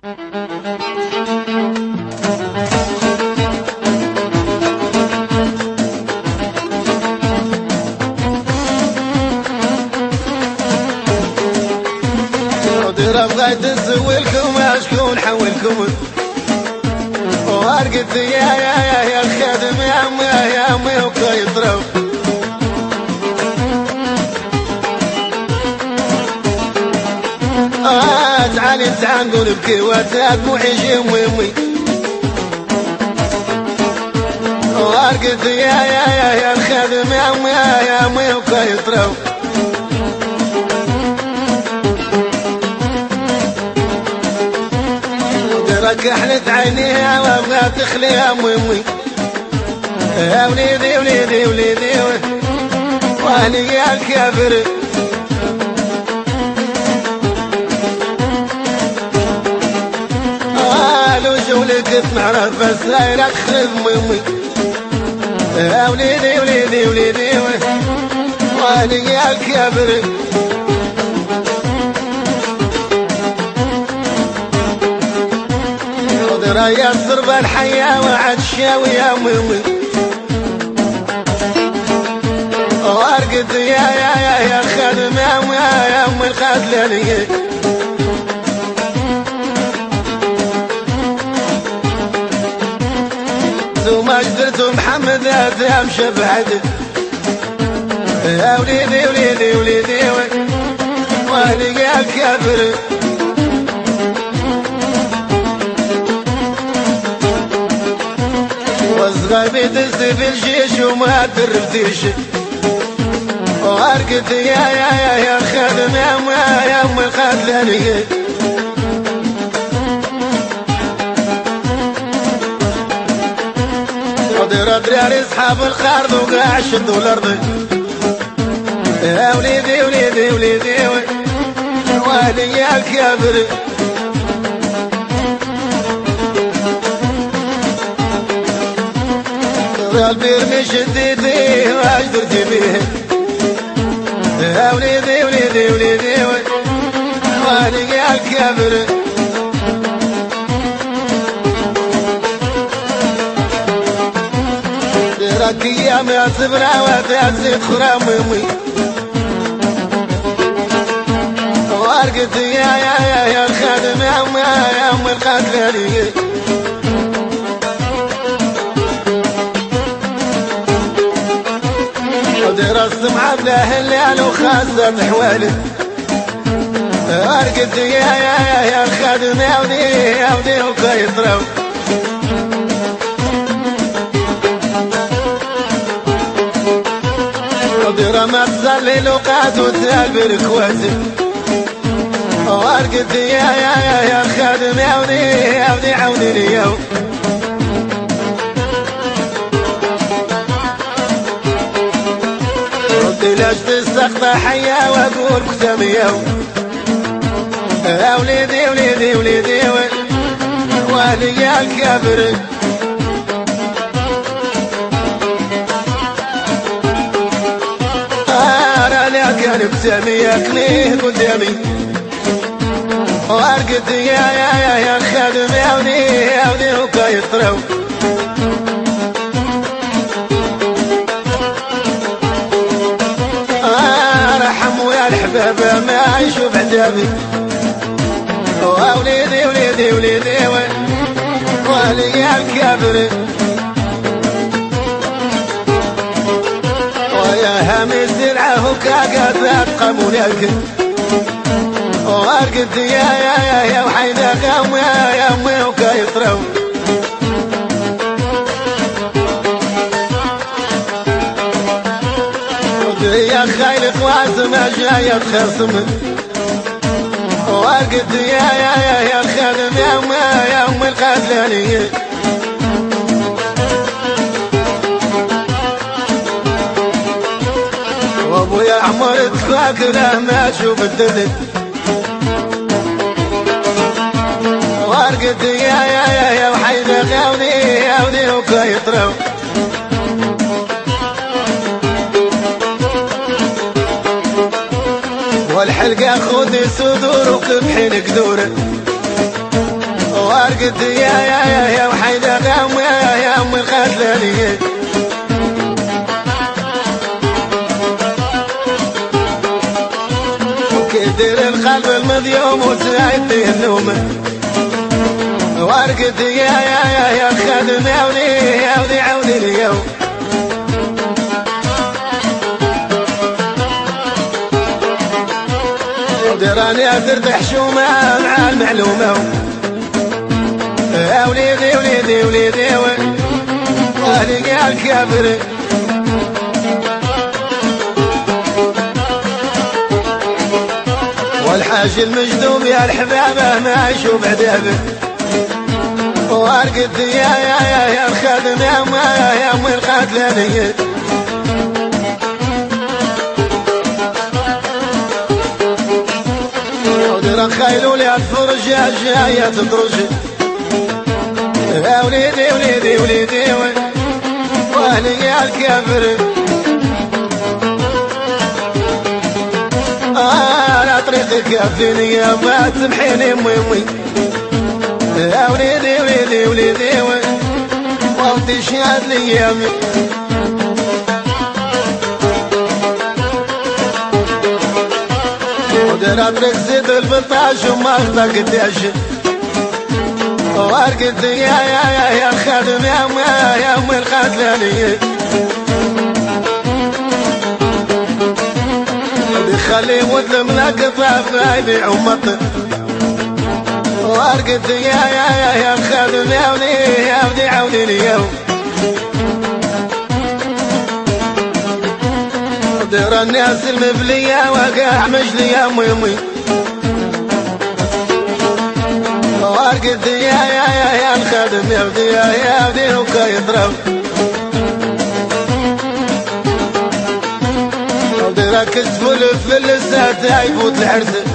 بغيت نسويلكم اشكون حولكم وارقد يا الخدم يا امي وكيطرو تعالي تعال نقول بكي وتدموعي شي امي وارقد يا الخدم يا امي وكيطرو كحلت عينيها وابغى تخلي يا امي يا وليدي وليدي وليدي واهلي يا الكافر لو شغلك تنعرف بس لك خذ امي يا وليدي وليدي وليدي واهلي يا الكافر رايا الصرب الحياة وعد الشاوي يا امي وارقد يا خادم يا امي الخادلانية ثم قدرت محمد ادم شبعد يا وليدي وليدي وليدي واهلي يا الكافر وصغابي دزي في الجيش وما درفتيش وارقد يا خادم يا امي الخادلانية ضرب ريال اصحاب الخارض وقاع شدوا الارض يا وليدي وليدي وليدي واهلي يا الكافر قلبي رمي شديتي واجدر جيبيه يا وليدي وليدي وليدي واهلي يا الكافر ديرك ايام يا صبرا وتعزيت خرام امي وارقد يا الخادم يا امي الخادلانية ودير السمعة بله الليل وخاصة حوالي ارقد يا الخادم يا ودي وكيطرو ودير ما تصلي لوقات وتسال بالكواسي وارقد يا الخادم يا ودي عوني اليوم ليش تستقطع حيا واقول كتامي يا وليدي وليدي وليدي واهلي يا الكافر راني كان كتامي ياكليه قدامي وارقد يا الخادم يا ودي وكيطرو الحبابة ما يشوف عذابي وليدي وليدي وليدي واهلي يا الكافر ويا هامي الزرعة وكاكا تبقى مناك وارقد يا وحيدة قام يا امي وكيطرو يا خايل خواسم جاية تخصم وارقد يا الخادم يا امي الخادلانية وابويا عمر تفاكره ما تشوف الدنيا وارقد يا وحيدة يا ودي وكيطرو والحلقة خذي صدور وكبحين قدور وارقد يا وحيدة غام يا أم القتلانية وكدر القلب المذيوم وسعد النوم وارقد يا الخدم يا ولي عودي اليوم دراني ترتاح شومة مع المعلومة يا وليدي والي الكافر والحاج المجذوب يا الحبابة ما يشوف عذابه وارقد يا الخادم يا أم القتلانية ودرا خيلوا لي الفرجة جاية تطرج يا وليدي واهلي الكافر على طريقك كافيني ما تمحيني امي يا وليدي وانتي شاد ليامي ودرا طريق زيد البطاش وما اخطا قداش وارقد يا الخادم يا أم القتلانية خلي مظلم لك طاف يبيع ومطر وارقد يا الخادم يا ولي عودي اليوم درا الناس المبلية وقاع مجلي يا امي وارقد يا الخادم يا ودي وكيضرب ودرا كسفوا الفلسات يفوت العرس